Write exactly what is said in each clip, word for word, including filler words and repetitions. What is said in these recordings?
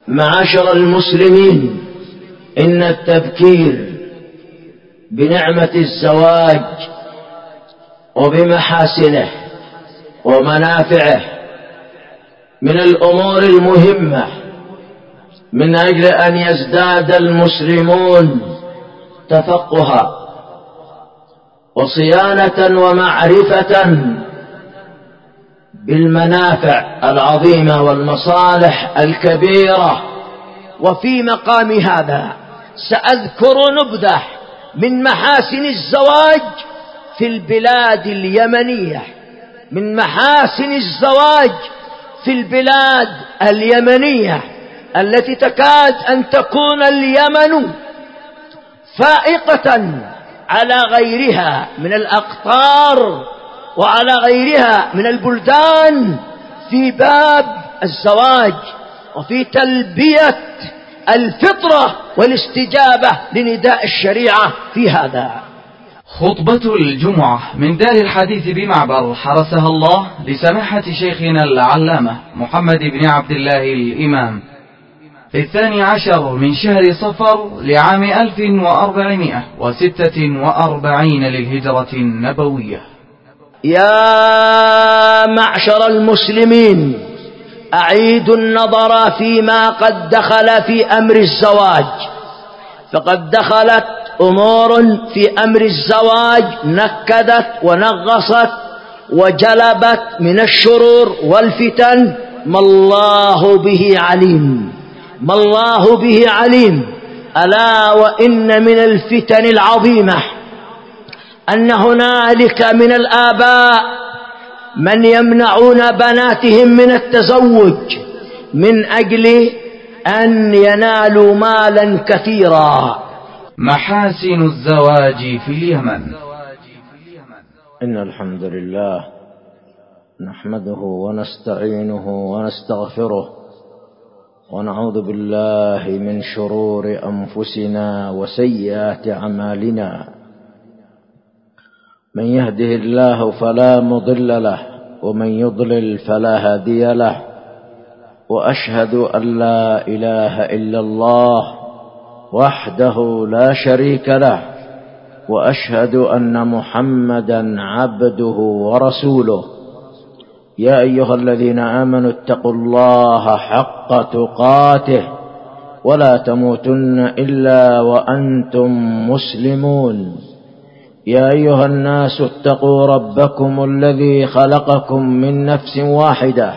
معاشر المسلمين، إن التذكير بنعمة الزواج وبمحاسنه ومنافعه من الأمور المهمة من أجل أن يزداد المسلمون تفقها وصيانة ومعرفة بالمنافع العظيمة والمصالح الكبيرة. وفي مقام هذا سأذكر نبذة من محاسن الزواج في البلاد اليمنية، من محاسن الزواج في البلاد اليمنية التي تكاد أن تكون اليمن فائقة على غيرها من الأقطار وعلى غيرها من البلدان في باب الزواج وفي تلبية الفطرة والاستجابة لنداء الشريعة في هذا. خطبة الجمعة من دار الحديث بمعبر حرسها الله لسماحة شيخنا العلامة محمد بن عبد الله الإمام في الثاني عشر من شهر صفر لعام ألف وأربعمائة وستة وأربعين للهجرة النبوية. يا معشر المسلمين، أعيد النظر فيما قد دخل في أمر الزواج، فقد دخلت أمور في أمر الزواج نكدت ونغصت وجلبت من الشرور والفتن ما الله به عليم، ما الله به عليم. ألا وإن من الفتن العظيمة أن هنالك من الآباء من يمنعون بناتهم من التزوج من أجل أن ينالوا مالا كثيرا. محاسن الزواج في اليمن. إن الحمد لله نحمده ونستعينه ونستغفره ونعوذ بالله من شرور أنفسنا وسيئات أعمالنا. من يهده الله فلا مضل له ومن يضلل فلا هادي له، وأشهد أن لا إله إلا الله وحده لا شريك له، وأشهد أن محمدا عبده ورسوله. يا أيها الذين آمنوا اتقوا الله حق تقاته ولا تموتن إلا وأنتم مسلمون. يا أيها الناس اتقوا ربكم الذي خلقكم من نفس واحدة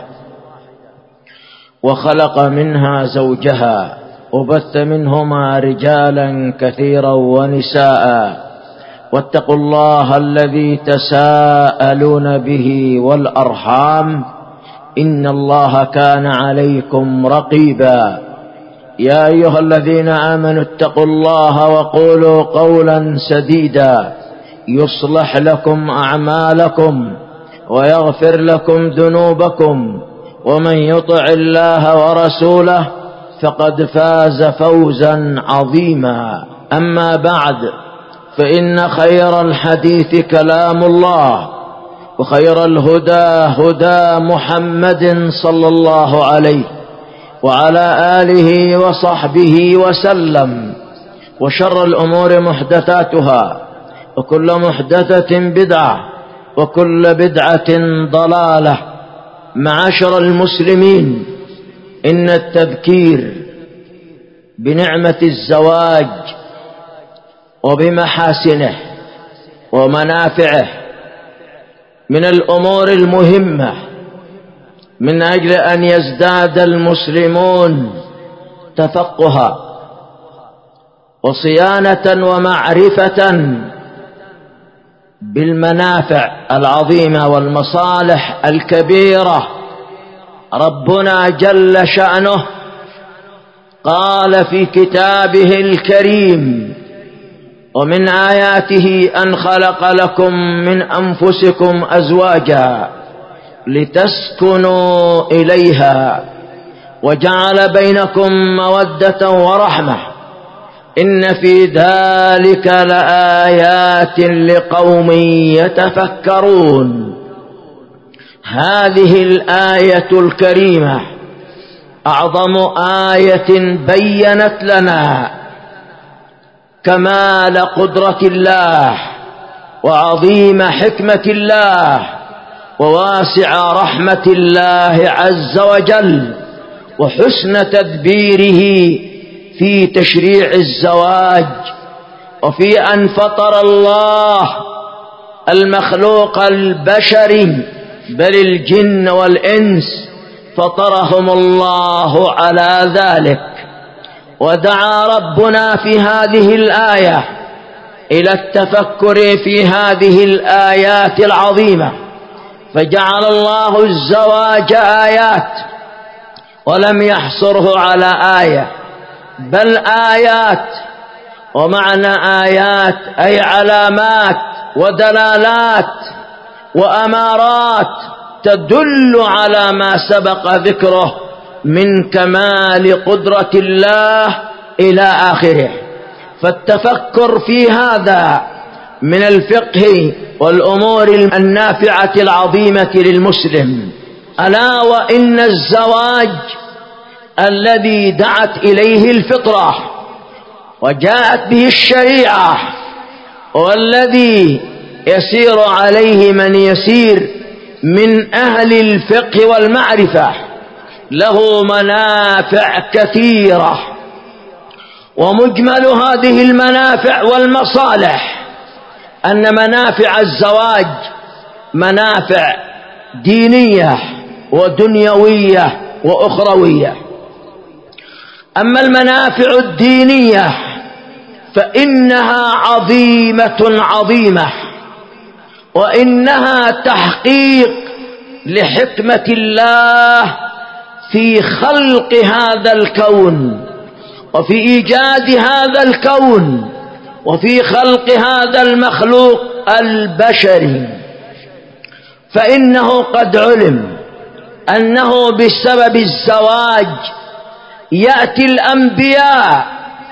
وخلق منها زوجها وبث منهما رجالا كثيرا ونساء، واتقوا الله الذي تساءلون به والأرحام إن الله كان عليكم رقيبا. يا أيها الذين آمنوا اتقوا الله وقولوا قولا سديدا يصلح لكم أعمالكم ويغفر لكم ذنوبكم، ومن يطع الله ورسوله فقد فاز فوزا عظيما. أما بعد، فإن خير الحديث كلام الله، وخير الهدى هدى محمد صلى الله عليه وعلى آله وصحبه وسلم، وشر الأمور محدثاتها، وكل محدثة بدعة، وكل بدعة ضلالة. معاشر المسلمين، إن التذكير بنعمة الزواج وبمحاسنه ومنافعه من الأمور المهمة من أجل أن يزداد المسلمون تفقها وصيانة ومعرفة بالمنافع العظيمة والمصالح الكبيرة. ربنا جل شأنه قال في كتابه الكريم: ومن آياته أن خلق لكم من أنفسكم أزواجا لتسكنوا إليها وجعل بينكم مودة ورحمة إن في ذلك لآيات لقوم يتفكرون. هذه الآية الكريمة أعظم آية بيّنت لنا كمال قدرة الله وعظيم حكمة الله وواسع رحمة الله عز وجل وحسن تدبيره في تشريع الزواج، وفي أن فطر الله المخلوق البشري بل الجن والإنس فطرهم الله على ذلك. ودعا ربنا في هذه الآية إلى التفكر في هذه الآيات العظيمة، فجعل الله الزواج آيات ولم يحصره على آية بل آيات. ومعنى آيات أي علامات ودلالات وأمارات تدل على ما سبق ذكره من كمال قدرة الله إلى آخره. فالتفكر في هذا من الفقه والأمور النافعة العظيمة للمسلم. ألا وإن الزواج الذي دعت إليه الفطرة وجاءت به الشريعة والذي يسير عليه من يسير من أهل الفقه والمعرفة له منافع كثيرة، ومجمل هذه المنافع والمصالح أن منافع الزواج منافع دينية ودنيوية وأخروية. أما المنافع الدينية فإنها عظيمة عظيمة، وإنها تحقيق لحكمة الله في خلق هذا الكون وفي إيجاد هذا الكون وفي خلق هذا المخلوق البشري. فإنه قد علم أنه بسبب الزواج يأتي الأنبياء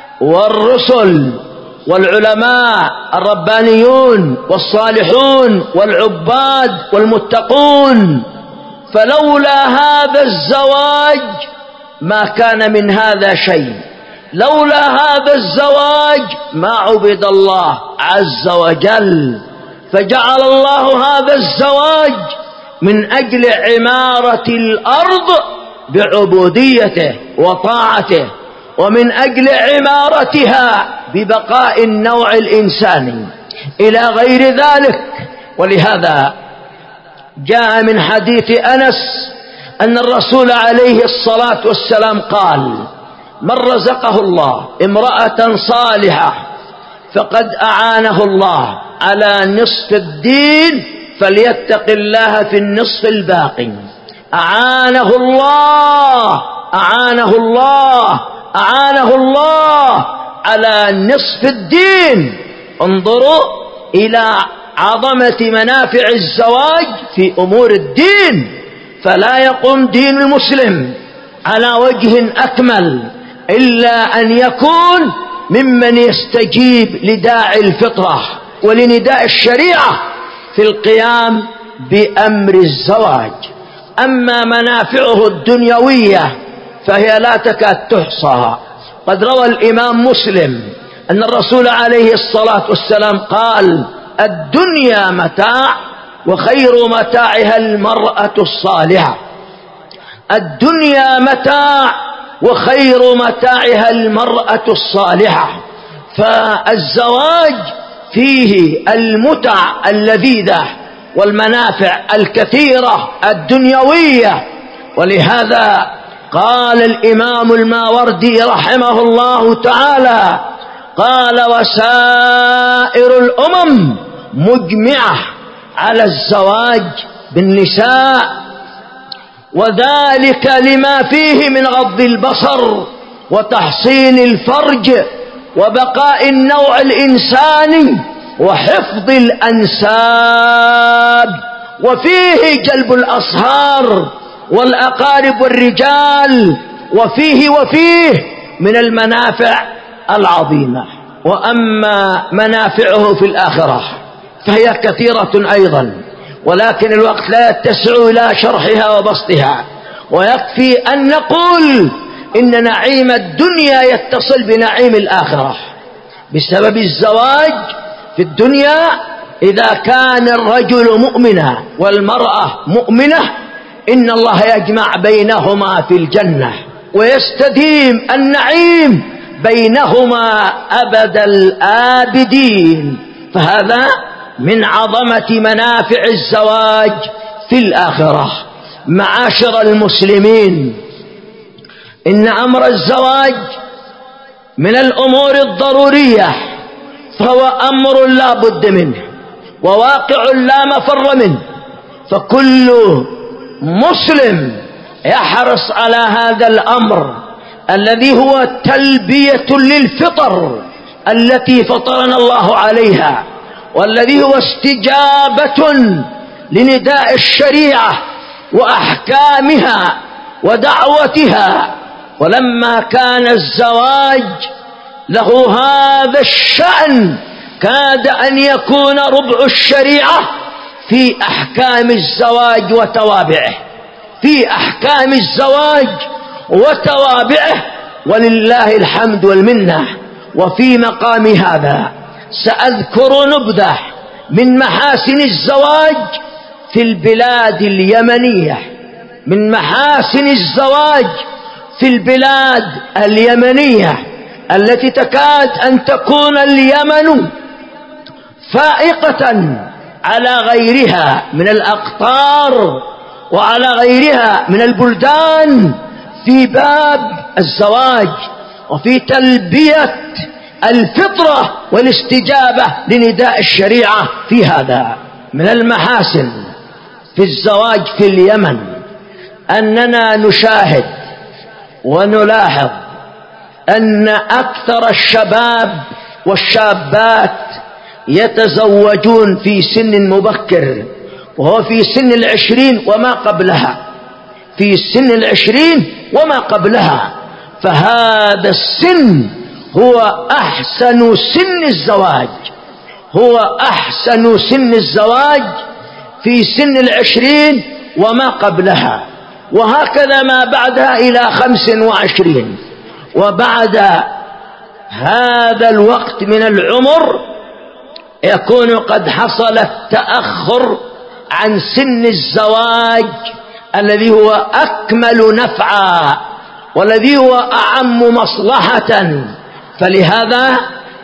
والرسل والعلماء الربانيون والصالحون والعباد والمتقون، فلولا هذا الزواج ما كان من هذا شيء، لولا هذا الزواج ما عبد الله عز وجل. فجعل الله هذا الزواج من أجل عمارة الأرض بعبوديته وطاعته، ومن أجل عمارتها ببقاء النوع الإنساني إلى غير ذلك. ولهذا جاء من حديث أنس أن الرسول عليه الصلاة والسلام قال: من رزقه الله امرأة صالحة فقد أعانه الله على نصف الدين فليتق الله في النصف الباقي. أعانه الله أعانه الله أعانه الله على نصف الدين. انظروا إلى عظمة منافع الزواج في أمور الدين، فلا يقوم دين المسلم على وجه أكمل إلا أن يكون ممن يستجيب لداعي الفطرة ولنداء الشريعة في القيام بأمر الزواج. أما منافعه الدنيوية فهي لا تكاد تحصى. قد روى الإمام مسلم أن الرسول عليه الصلاة والسلام قال: الدنيا متاع وخير متاعها المرأة الصالحة. الدنيا متاع وخير متاعها المرأة الصالحة. فالزواج فيه المتع اللذيذة والمنافع الكثيرة الدنيوية. ولهذا قال الإمام الماوردي رحمه الله تعالى: قال: وسائر الأمم مجمعة على الزواج بالنساء، وذلك لما فيه من غض البصر وتحصين الفرج وبقاء النوع الإنساني وحفظ الأنساب، وفيه جلب الأصهار والأقارب والرجال، وفيه وفيه من المنافع العظيمة. وأما منافعه في الآخرة فهي كثيرة أيضا، ولكن الوقت لا يتسع إلى شرحها وبسطها. ويكفي أن نقول إن نعيم الدنيا يتصل بنعيم الآخرة بسبب الزواج في الدنيا. إذا كان الرجل مؤمنا والمرأة مؤمنة إن الله يجمع بينهما في الجنة ويستديم النعيم بينهما أبد الآبدين. فهذا من عظمة منافع الزواج في الآخرة. معاشر المسلمين، إن أمر الزواج من الأمور الضرورية، فهو أمر لا بد منه وواقع لا مفر منه، فكل مسلم يحرص على هذا الأمر الذي هو تلبية للفطر التي فطرنا الله عليها، والذي هو استجابة لنداء الشريعة وأحكامها ودعوتها. ولما كان الزواج له هذا الشأن كاد أن يكون ربع الشريعة في أحكام الزواج وتوابعه، في أحكام الزواج وتوابعه، ولله الحمد والمنة. وفي مقام هذا سأذكر نبذة من محاسن الزواج في البلاد اليمنية، من محاسن الزواج في البلاد اليمنية التي تكاد أن تكون اليمن فائقة على غيرها من الأقطار وعلى غيرها من البلدان في باب الزواج وفي تلبية الفطرة والاستجابة لنداء الشريعة. في هذا من المحاسن في الزواج في اليمن أننا نشاهد ونلاحظ أن أكثر الشباب والشابات يتزوجون في سن مبكر، وهو في سن العشرين وما قبلها، في سن العشرين وما قبلها. فهذا السن هو أحسن سن الزواج، هو أحسن سن الزواج في سن العشرين وما قبلها، وهكذا ما بعدها إلى خمس وعشرين. وبعد هذا الوقت من العمر يكون قد حصل التأخر عن سن الزواج الذي هو أكمل نفعا والذي هو أعم مصلحة. فلهذا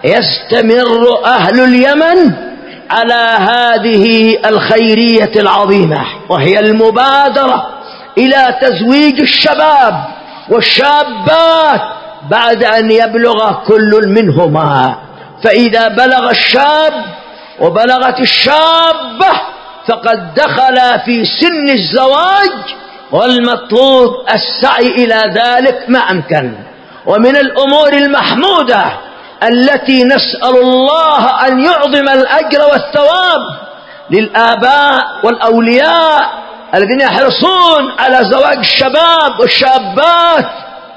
يستمر أهل اليمن على هذه الخيرية العظيمة، وهي المبادرة إلى تزويج الشباب والشابات بعد أن يبلغ كل منهما. فإذا بلغ الشاب وبلغت الشابة فقد دخل في سن الزواج، والمطلوب السعي إلى ذلك ما أمكن. ومن الأمور المحمودة التي نسأل الله أن يعظم الأجر والثواب للآباء والأولياء الذين يحرصون على زواج الشباب والشابات،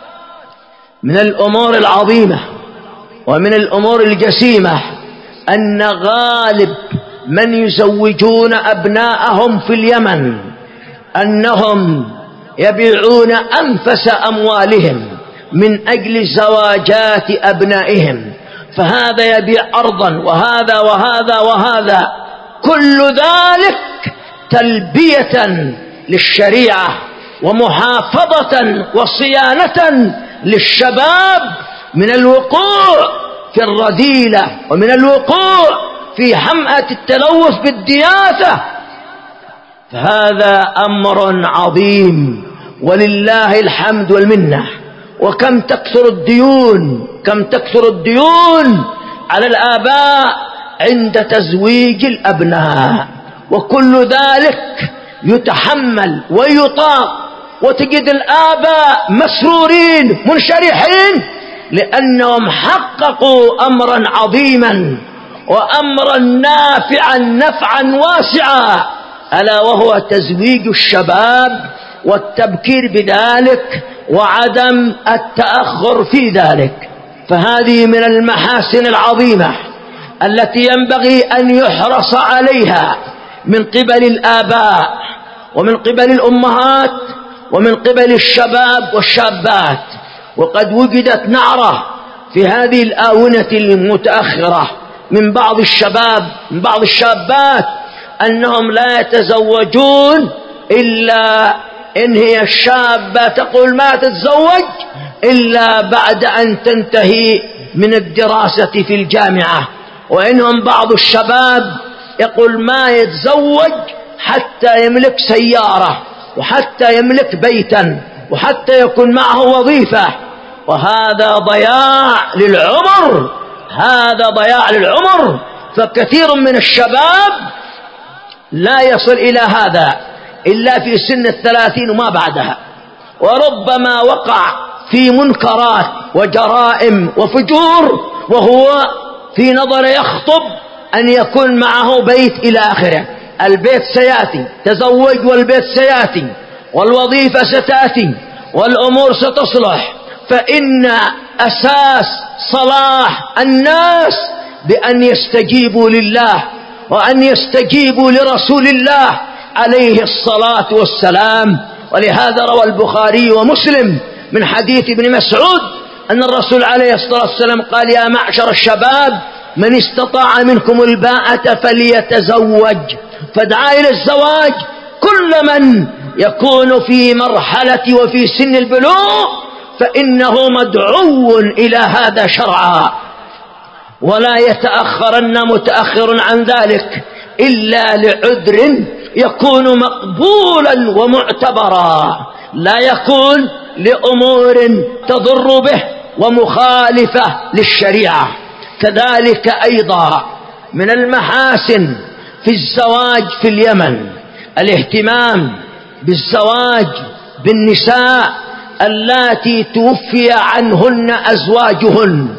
من الأمور العظيمة ومن الأمور الجسيمة أن غالب من يزوجون أبناءهم في اليمن أنهم يبيعون أنفس أموالهم من أجل زواجات أبنائهم، فهذا يبيع أرضا وهذا وهذا وهذا، كل ذلك تلبية للشريعة ومحافظة وصيانة للشباب من الوقوع في الرذيلة ومن الوقوع في حمأة التلوث بالدياثة. فهذا أمر عظيم ولله الحمد والمنة. وكم تكثر الديون، كم تكثر الديون على الآباء عند تزويج الأبناء، وكل ذلك يتحمل ويطاق، وتجد الآباء مسرورين منشرحين لأنهم حققوا أمرا عظيما وأمرا نافعا نفعا واسعا، ألا وهو تزويج الشباب والتبكير بذلك وعدم التأخر في ذلك. فهذه من المحاسن العظيمة التي ينبغي أن يحرص عليها من قبل الآباء ومن قبل الأمهات ومن قبل الشباب والشابات. وقد وجدت نعرة في هذه الآونة المتأخرة من بعض الشباب من بعض الشابات أنهم لا يتزوجون إلا إن هي الشابة تقول ما تتزوج إلا بعد أن تنتهي من الدراسة في الجامعة، وإنهم بعض الشباب يقول ما يتزوج حتى يملك سيارة وحتى يملك بيتا وحتى يكون معه وظيفة، وهذا ضياع للعمر، هذا ضياع للعمر. فكثير من الشباب لا يصل إلى هذا إلا في سن الثلاثين وما بعدها، وربما وقع في منكرات وجرائم وفجور وهو في نظر يخطب أن يكون معه بيت إلى آخره. البيت سيأتي، تزوج والبيت سيأتي والوظيفة ستأتي والأمور ستصلح. فإن أساس صلاح الناس بأن يستجيبوا لله وأن يستجيبوا لرسول الله عليه الصلاة والسلام. ولهذا روى البخاري ومسلم من حديث ابن مسعود أن الرسول عليه الصلاة والسلام قال يا معشر الشباب من استطاع منكم الباءة فليتزوج، فدعا إلى الزواج كل من يكون في مرحلة وفي سن البلوغ فإنه مدعو إلى هذا شرعا، ولا يتأخرن متأخر عن ذلك إلا لعذر يكون مقبولا ومعتبرا، لا يكون لأمور تضر به ومخالفة للشريعة. كذلك أيضا من المحاسن في الزواج في اليمن الاهتمام بالزواج بالنساء اللاتي توفي عنهن أزواجهن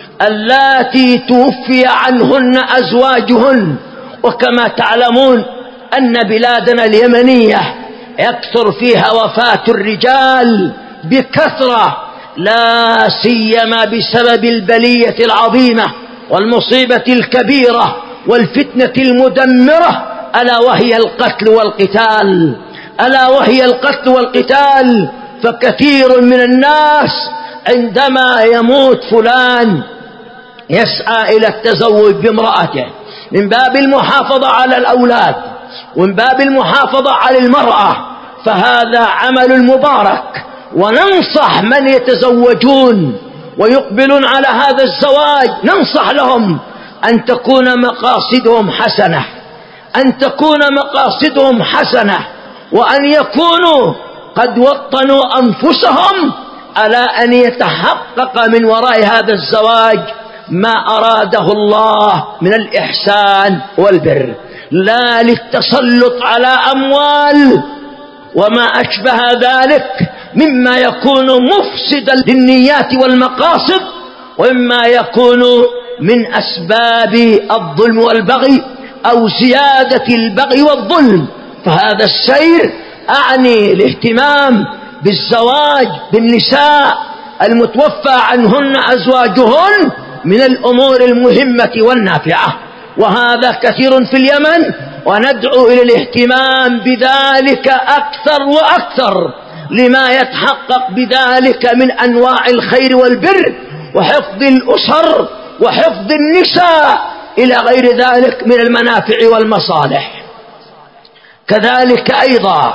اللاتي توفي عنهن أزواجهن وكما تعلمون أن بلادنا اليمنية يكثر فيها وفاة الرجال بكثرة، لا سيما بسبب البلية العظيمة والمصيبة الكبيرة والفتنة المدمرة، ألا وهي القتل والقتال ألا وهي القتل والقتال. فكثير من الناس عندما يموت فلان يسعى إلى التزوج بامرأته من باب المحافظة على الأولاد ومن باب المحافظة على المرأة، فهذا عمل مبارك. وننصح من يتزوجون ويقبلون على هذا الزواج، ننصح لهم أن تكون مقاصدهم حسنة أن تكون مقاصدهم حسنة وأن يكونوا قد وطنوا أنفسهم على أن يتحقق من وراء هذا الزواج ما أراده الله من الإحسان والبر، لا للتسلط على أموال وما أشبه ذلك مما يكون مفسدا للنيات والمقاصد ومما يكون من أسباب الظلم والبغي أو زيادة البغي والظلم. فهذا السير أعني الاهتمام بالزواج بالنساء المتوفى عنهن أزواجهن من الأمور المهمة والنافعة، وهذا كثير في اليمن، وندعو إلى الاهتمام بذلك أكثر وأكثر لما يتحقق بذلك من أنواع الخير والبر وحفظ الأسر وحفظ النساء إلى غير ذلك من المنافع والمصالح. كذلك أيضا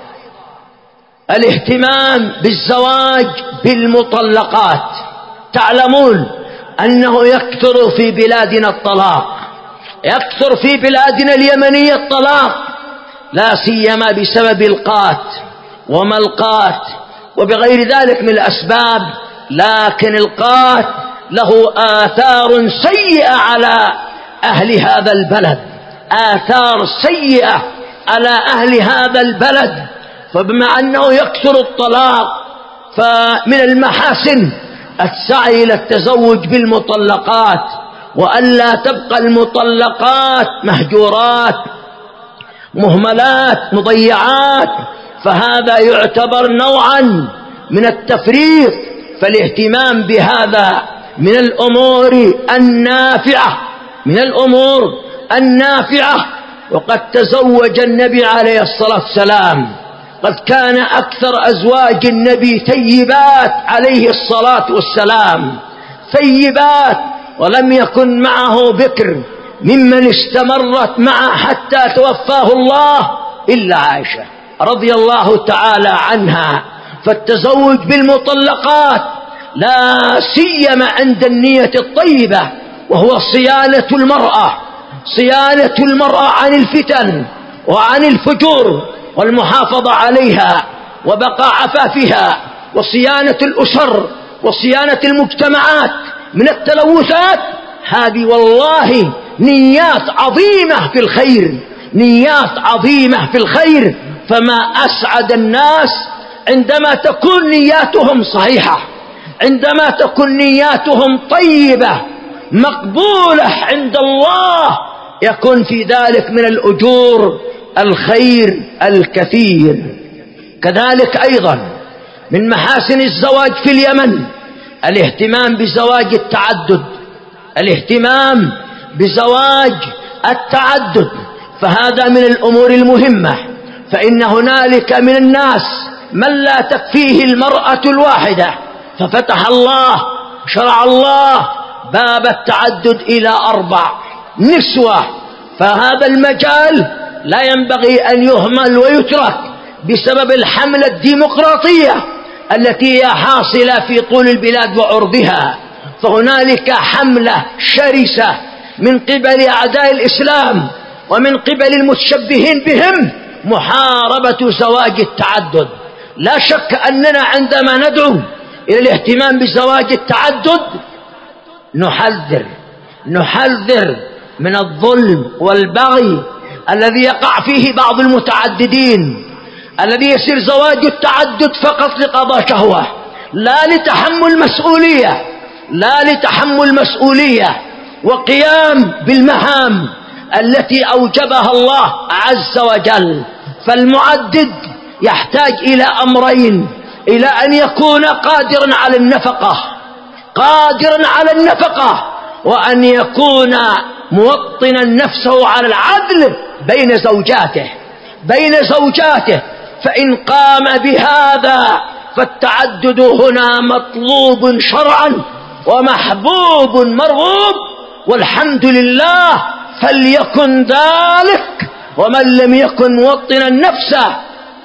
الاهتمام بالزواج بالمطلقات. تعلمون أنه يكثر في بلادنا الطلاق، يكثر في بلادنا اليمنية الطلاق، لا سيما بسبب القات وملقات وبغير ذلك من الأسباب، لكن القات له آثار سيئة على أهل هذا البلد، آثار سيئة على أهل هذا البلد. فبما أنه يكثر الطلاق فمن المحاسن السعي إلى التزوج بالمطلقات، وألا تبقى المطلقات مهجورات مهملات مضيعات، فهذا يعتبر نوعا من التفريط. فالاهتمام بهذا من الأمور النافعة من الأمور النافعة وقد تزوج النبي عليه الصلاة والسلام قد كان أكثر أزواج النبي ثيبات عليه الصلاة والسلام، ثيبات، ولم يكن معه بكر ممن استمرت معه حتى توفاه الله إلا عائشة رضي الله تعالى عنها. فالتزوج بالمطلقات لا سيما عند النية الطيبة، وهو صيانة المرأة، صيانة المرأة عن الفتن وعن الفجور والمحافظة عليها وبقاء عفافها، وصيانة الأسر وصيانة المجتمعات من التلوثات. هذه والله نيات عظيمة في الخير، نيات عظيمة في الخير. فما أسعد الناس عندما تكون نياتهم صحيحة، عندما تكون نياتهم طيبة مقبولة عند الله، يكون في ذلك من الأجور الخير الكثير. كذلك أيضا من محاسن الزواج في اليمن الاهتمام بزواج التعدد، الاهتمام بزواج التعدد، فهذا من الأمور المهمة. فإن هنالك من الناس من لا تكفيه المرأة الواحدة، ففتح الله شرع الله باب التعدد إلى أربع نسوة. فهذا المجال لا ينبغي أن يهمل ويترك بسبب الحملة الديمقراطية التي هي حاصلة في طول البلاد وعرضها. فهنالك حملة شرسة من قبل أعداء الإسلام ومن قبل المتشبهين بهم محاربة زواج التعدد. لا شك أننا عندما ندعو إلى الاهتمام بزواج التعدد نحذر نحذر من الظلم والبغي الذي يقع فيه بعض المتعددين، الذي يصير زواج التعدد فقط لقضاء شهوة، لا لتحمل مسؤولية، لا لتحمل مسؤولية وقيام بالمهام التي أوجبها الله عز وجل. فالمعدد يحتاج إلى أمرين: إلى أن يكون قادرا على النفقة، قادرا على النفقة، وأن يكون موطنا نفسه على العدل بين زوجاته بين زوجاته فإن قام بهذا فالتعدد هنا مطلوب شرعا ومحبوب مرغوب، والحمد لله فليكن ذلك. ومن لم يكن موطنا نفسه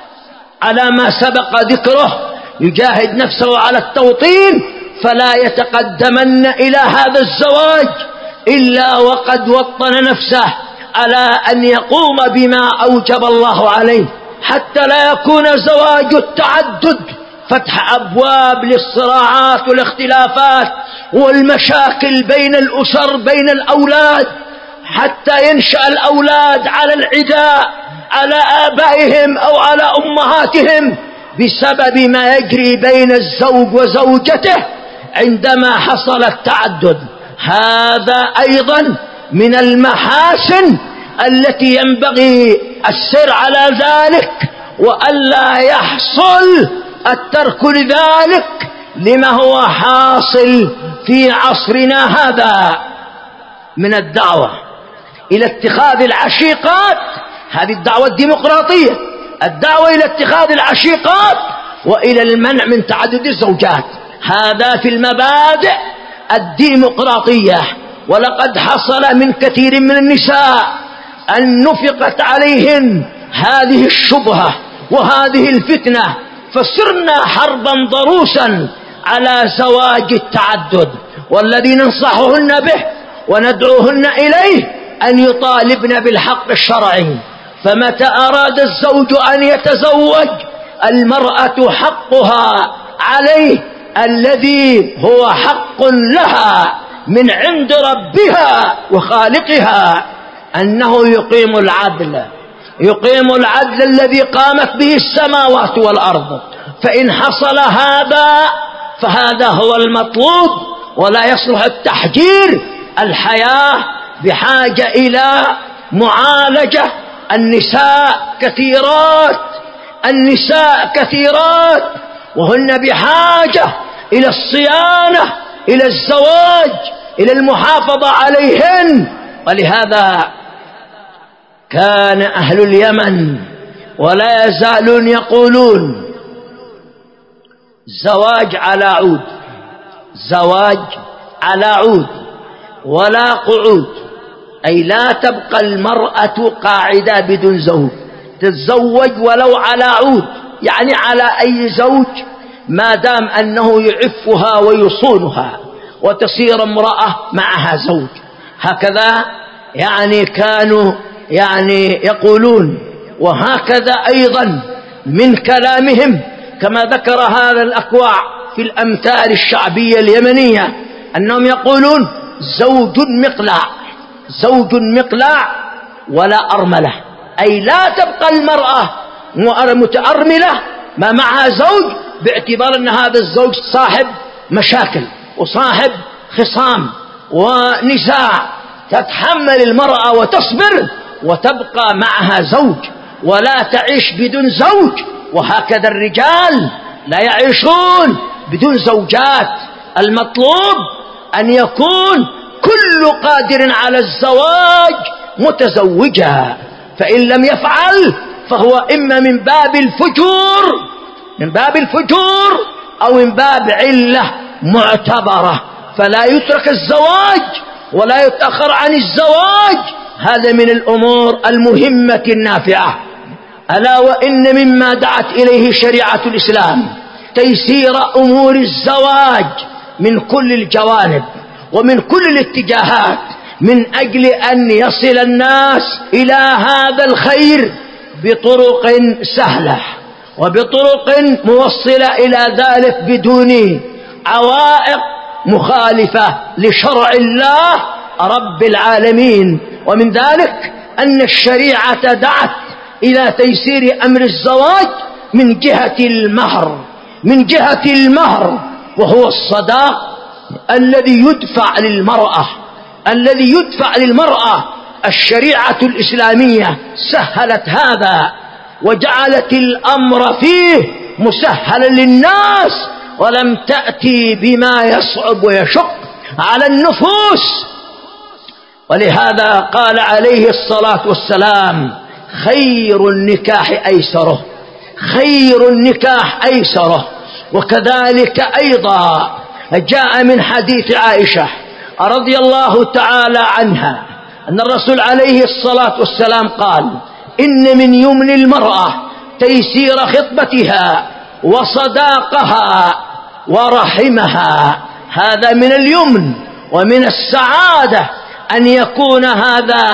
على ما سبق ذكره يجاهد نفسه على التوطين، فلا يتقدمن إلى هذا الزواج إلا وقد وطن نفسه على أن يقوم بما أوجب الله عليه، حتى لا يكون زواج التعدد فتح أبواب للصراعات والاختلافات والمشاكل بين الأسر بين الأولاد، حتى ينشأ الأولاد على العداء على آبائهم أو على أمهاتهم بسبب ما يجري بين الزوج وزوجته عندما حصل التعدد. هذا أيضا من المحاسن التي ينبغي السير على ذلك وألا يحصل الترك لذلك لما هو حاصل في عصرنا هذا من الدعوة إلى اتخاذ العشيقات. هذه الدعوة الديمقراطية، الدعوة إلى اتخاذ العشيقات وإلى المنع من تعدد الزوجات، هذا في المبادئ الديمقراطية. ولقد حصل من كثير من النساء أن نفقت عليهن هذه الشبهة وهذه الفتنة، فصرنا حربا ضروسا على زواج التعدد. والذي ننصحهن به وندعوهن إليه أن يطالبن بالحق الشرعي. فمتى أراد الزوج أن يتزوج المرأة حقها عليه الذي هو حق لها من عند ربها وخالقها، أنه يقيم العدل، يقيم العدل الذي قامت به السماوات والأرض. فإن حصل هذا فهذا هو المطلوب، ولا يصلح التحجير. الحياة بحاجة إلى معالجة. النساء كثيرات النساء كثيرات وهن بحاجة إلى الصيانة، إلى الزواج، إلى المحافظة عليهن. ولهذا كان أهل اليمن ولا يزالون يقولون زواج على عود، زواج على عود ولا قعود، أي لا تبقى المرأة قاعدة بدون زوج، تتزوج ولو على عود، يعني على أي زوج ما دام أنه يعفها ويصونها وتصير امرأة معها زوج. هكذا يعني كانوا يعني يقولون. وهكذا أيضا من كلامهم كما ذكر هذا الأكواع في الأمثال الشعبية اليمنية أنهم يقولون زوج مقلاع، زوج مقلاع ولا أرملة، أي لا تبقى المرأة متأرملة ما معها زوج، باعتبار أن هذا الزوج صاحب مشاكل وصاحب خصام ونزاع، تتحمل المرأة وتصبر وتبقى معها زوج ولا تعيش بدون زوج. وهكذا الرجال لا يعيشون بدون زوجات، المطلوب أن يكون كل قادر على الزواج متزوجا، فإن لم يفعل فهو إما من باب الفجور من باب الفجور أو من باب علة معتبرة، فلا يترك الزواج ولا يتأخر عن الزواج. هذا من الأمور المهمة النافعة. ألا وإن مما دعت إليه شريعة الإسلام تيسير أمور الزواج من كل الجوانب ومن كل الاتجاهات، من أجل أن يصل الناس إلى هذا الخير بطرق سهلة وبطرق موصلة إلى ذلك بدون عوائق مخالفة لشرع الله رب العالمين. ومن ذلك أن الشريعة دعت إلى تيسير أمر الزواج من جهة المهر، من جهة المهر وهو الصداق الذي يدفع للمرأة الذي يدفع للمرأة. الشريعة الإسلامية سهلت هذا وجعلت الأمر فيه مسهلا للناس، ولم تأتي بما يصعب ويشق على النفوس. ولهذا قال عليه الصلاة والسلام خير النكاح أيسره، خير النكاح أيسره. وكذلك أيضا جاء من حديث عائشة رضي الله تعالى عنها أن الرسول عليه الصلاة والسلام قال إن من يمن المرأة تيسير خطبتها وصداقها ورحمها. هذا من اليمن ومن السعادة أن يكون هذا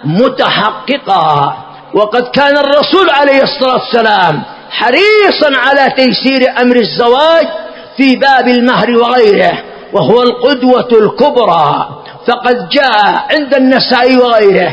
متحققا. وقد كان الرسول عليه الصلاة والسلام حريصا على تيسير أمر الزواج في باب المهر وغيره، وهو القدوة الكبرى. فقد جاء عند النسائي وغيره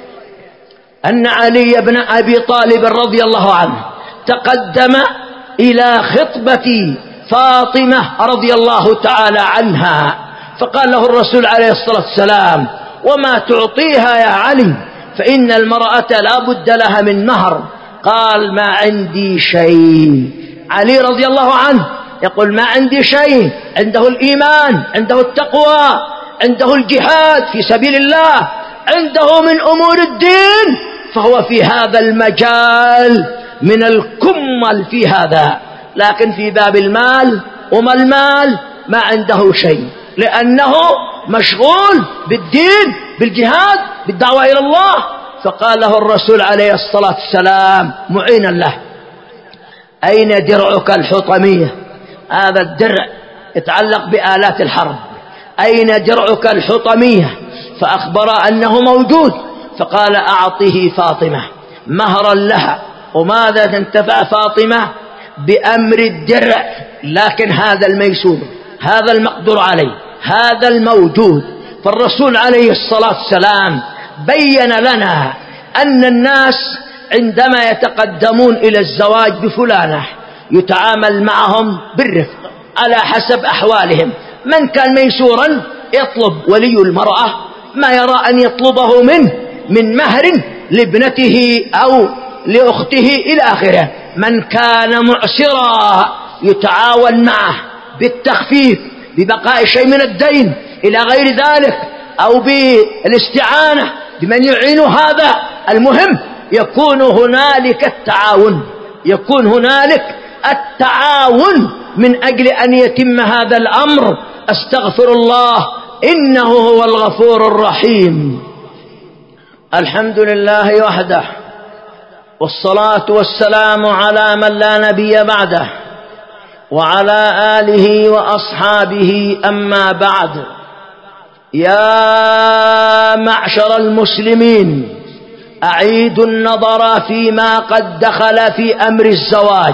أن علي بن أبي طالب رضي الله عنه تقدم إلى خطبة فاطمة رضي الله تعالى عنها، فقال له الرسول عليه الصلاة والسلام وما تعطيها يا علي؟ فإن المرأة لا بد لها من مهر. قال ما عندي شيء. علي رضي الله عنه يقول ما عندي شيء، عنده الإيمان، عنده التقوى، عنده الجهاد في سبيل الله، عنده من أمور الدين، فهو في هذا المجال من الكمل في هذا. لكن في باب المال وما المال ما عنده شيء، لأنه مشغول بالدين بالجهاد بالدعوة إلى الله. فقال له الرسول عليه الصلاة والسلام معينا له أين درعك الحطمية؟ هذا الدرع يتعلق بآلات الحرب. أين درعك الحطمية؟ فأخبر أنه موجود. فقال أعطه فاطمة مهرا لها. وماذا تنتفع فاطمة بأمر الدرع؟ لكن هذا الميسور، هذا المقدور عليه، هذا الموجود. فالرسول عليه الصلاة والسلام بين لنا أن الناس عندما يتقدمون إلى الزواج بفلانة يتعامل معهم بالرفق على حسب أحوالهم. من كان ميسورا يطلب ولي المرأة ما يرى أن يطلبه منه من مهر لابنته أو لأخته إلى آخره. من كان معسرا يتعاون معه بالتخفيف ببقاء شيء من الدين إلى غير ذلك، أو بالاستعانة بمن يعين هذا. المهم يكون هنالك التعاون، يكون هنالك التعاون من أجل أن يتم هذا الأمر. أستغفر الله إنه هو الغفور الرحيم. الحمد لله وحده، والصلاة والسلام على من لا نبي بعده، وعلى آله وأصحابه. أما بعد، يا معشر المسلمين، أعيدوا النظر فيما قد دخل في أمر الزواج،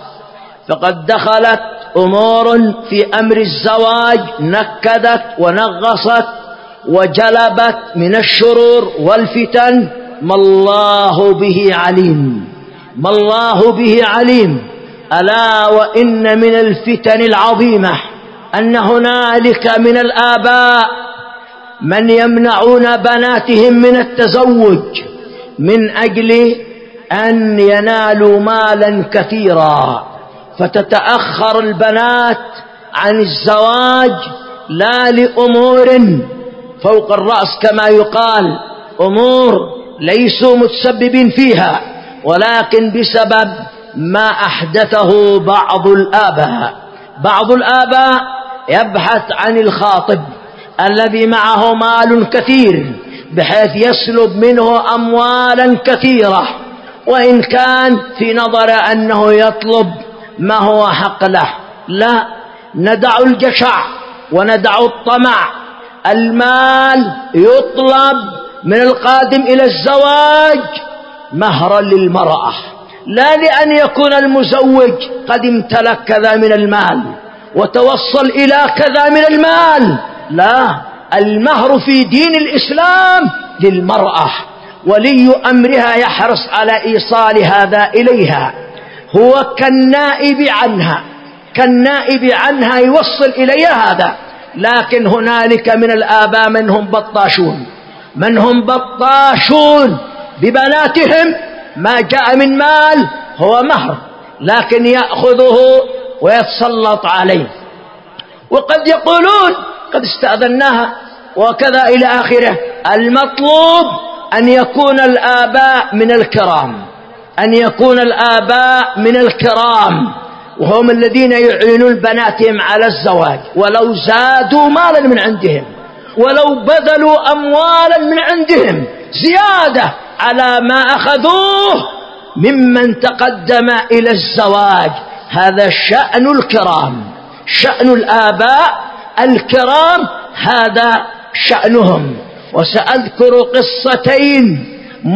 فقد دخلت أمور في أمر الزواج نكدت ونغصت وجلبت من الشرور والفتن ما الله به عليم، ما الله به عليم. ألا وإن من الفتن العظيمة أن هنالك من الآباء من يمنعون بناتهم من التزوج من أجل أن ينالوا مالا كثيرا، فتتأخر البنات عن الزواج لا لأمور فوق الرأس كما يقال، أمور ليسوا متسببين فيها، ولكن بسبب ما أحدثه بعض الآباء. بعض الآباء يبحث عن الخاطب الذي معه مال كثير بحيث يسلب منه أموالا كثيرة، وإن كان في نظر أنه يطلب ما هو حق له. لا، ندع الجشع وندع الطمع. المال يطلب من القادم إلى الزواج مهرا للمرأة، لا لأن يكون المزوج قد امتلك كذا من المال وتوصل إلى كذا من المال. لا، المهر في دين الإسلام للمرأة، ولي أمرها يحرص على إيصال هذا إليها، هو كالنائب عنها، كالنائب عنها يوصل إليها هذا. لكن هنالك من الآباء من هم بطاشون، من هم بطاشون ببناتهم، ما جاء من مال هو مهر، لكن يأخذه ويتسلط عليه. وقد يقولون قد استأذناها وكذا إلى آخره. المطلوب أن يكون الآباء من الكرام، أن يكون الآباء من الكرام، وهم الذين يعينون بناتهم على الزواج، ولو زادوا مالا من عندهم، ولو بذلوا أموالا من عندهم زيادة على ما أخذوه ممن تقدم إلى الزواج. هذا شأن الكرام، شأن الآباء الكرام، هذا شأنهم. وسأذكر قصتين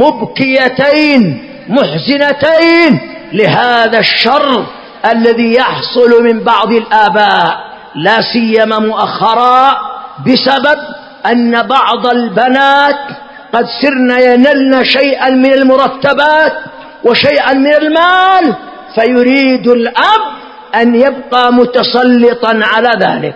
مبكيتين محزنتين لهذا الشر الذي يحصل من بعض الآباء، لا سيما مؤخرا، بسبب أن بعض البنات قد سرن ينلن شيئا من المرتبات وشيئا من المال، فيريد الأب أن يبقى متسلطا على ذلك.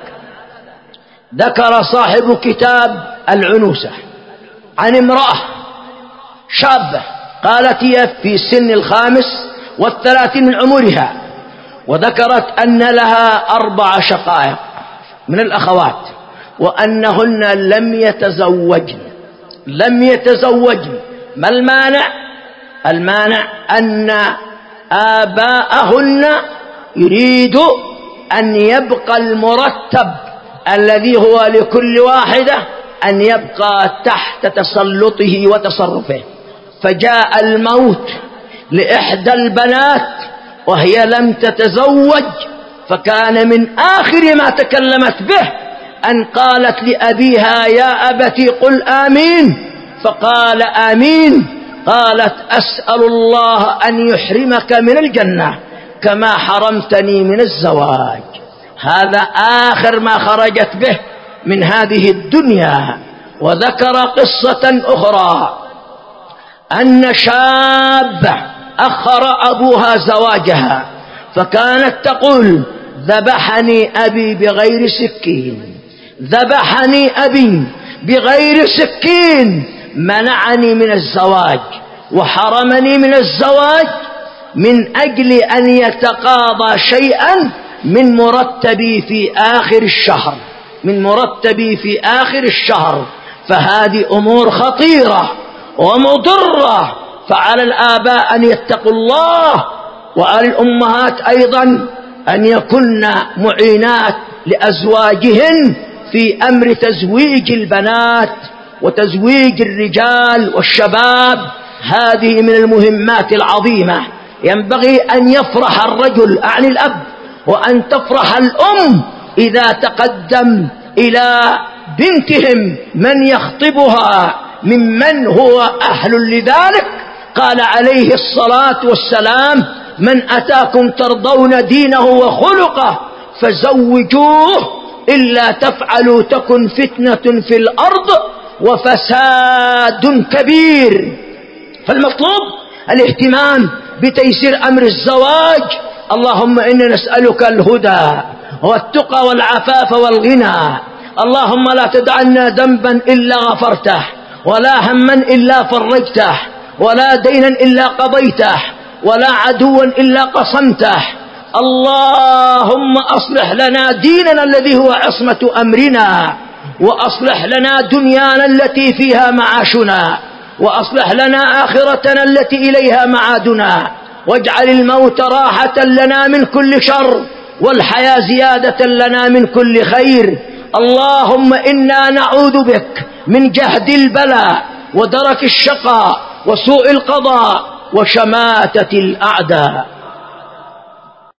ذكر صاحب كتاب العنوسة عن امرأة شابة قالت هي في سن الخامس والثلاثين من عمرها، وذكرت أن لها أربع شقائق من الأخوات، وأنهن لم يتزوجن لم يتزوجن ما المانع؟ المانع أن آباءهن يريد أن يبقى المرتب الذي هو لكل واحدة أن يبقى تحت تسلطه وتصرفه. فجاء الموت لإحدى البنات وهي لم تتزوج، فكان من آخر ما تكلمت به أن قالت لأبيها يا أبتي قل آمين، فقال آمين. قالت أسأل الله أن يحرمك من الجنة كما حرمتني من الزواج. هذا آخر ما خرجت به من هذه الدنيا. وذكر قصة أخرى أن شابة أخر أبوها زواجها، فكانت تقول ذبحني أبي بغير سكين، ذبحني أبي بغير سكين، منعني من الزواج وحرمني من الزواج من أجل أن يتقاضى شيئا من مرتبي في آخر الشهر، من مرتبي في آخر الشهر. فهذه أمور خطيرة ومضرة فعلى الآباء أن يتقوا الله، وعلى الأمهات أيضا أن يكن معينات لأزواجهن في أمر تزويج البنات وتزويج الرجال والشباب. هذه من المهمات العظيمة. ينبغي أن يفرح الرجل عن الأب، وأن تفرح الأم إذا تقدم إلى بنتهم من يخطبها ممن هو أهل لذلك. قال عليه الصلاة والسلام: من أتاكم ترضون دينه وخلقه فزوجوه، إلا تفعلوا تكن فتنة في الأرض وفساد كبير. فالمطلوب الاهتمام بتيسير أمر الزواج. اللهم إنا نسألك الهدى والتقى والعفاف والغنى. اللهم لا تدعنا ذنبا إلا غفرته، ولا هما إلا فرجته، ولا دينا إلا قضيته، ولا عدوا إلا قصمته. اللهم أصلح لنا ديننا الذي هو عصمة أمرنا، وأصلح لنا دنيانا التي فيها معاشنا، وأصلح لنا آخرتنا التي إليها معادنا، واجعل الموت راحة لنا من كل شر، والحياة زيادة لنا من كل خير. اللهم إنا نعوذ بك من جهد البلاء ودرك الشقاء وسوء القضاء وشماتة الأعداء.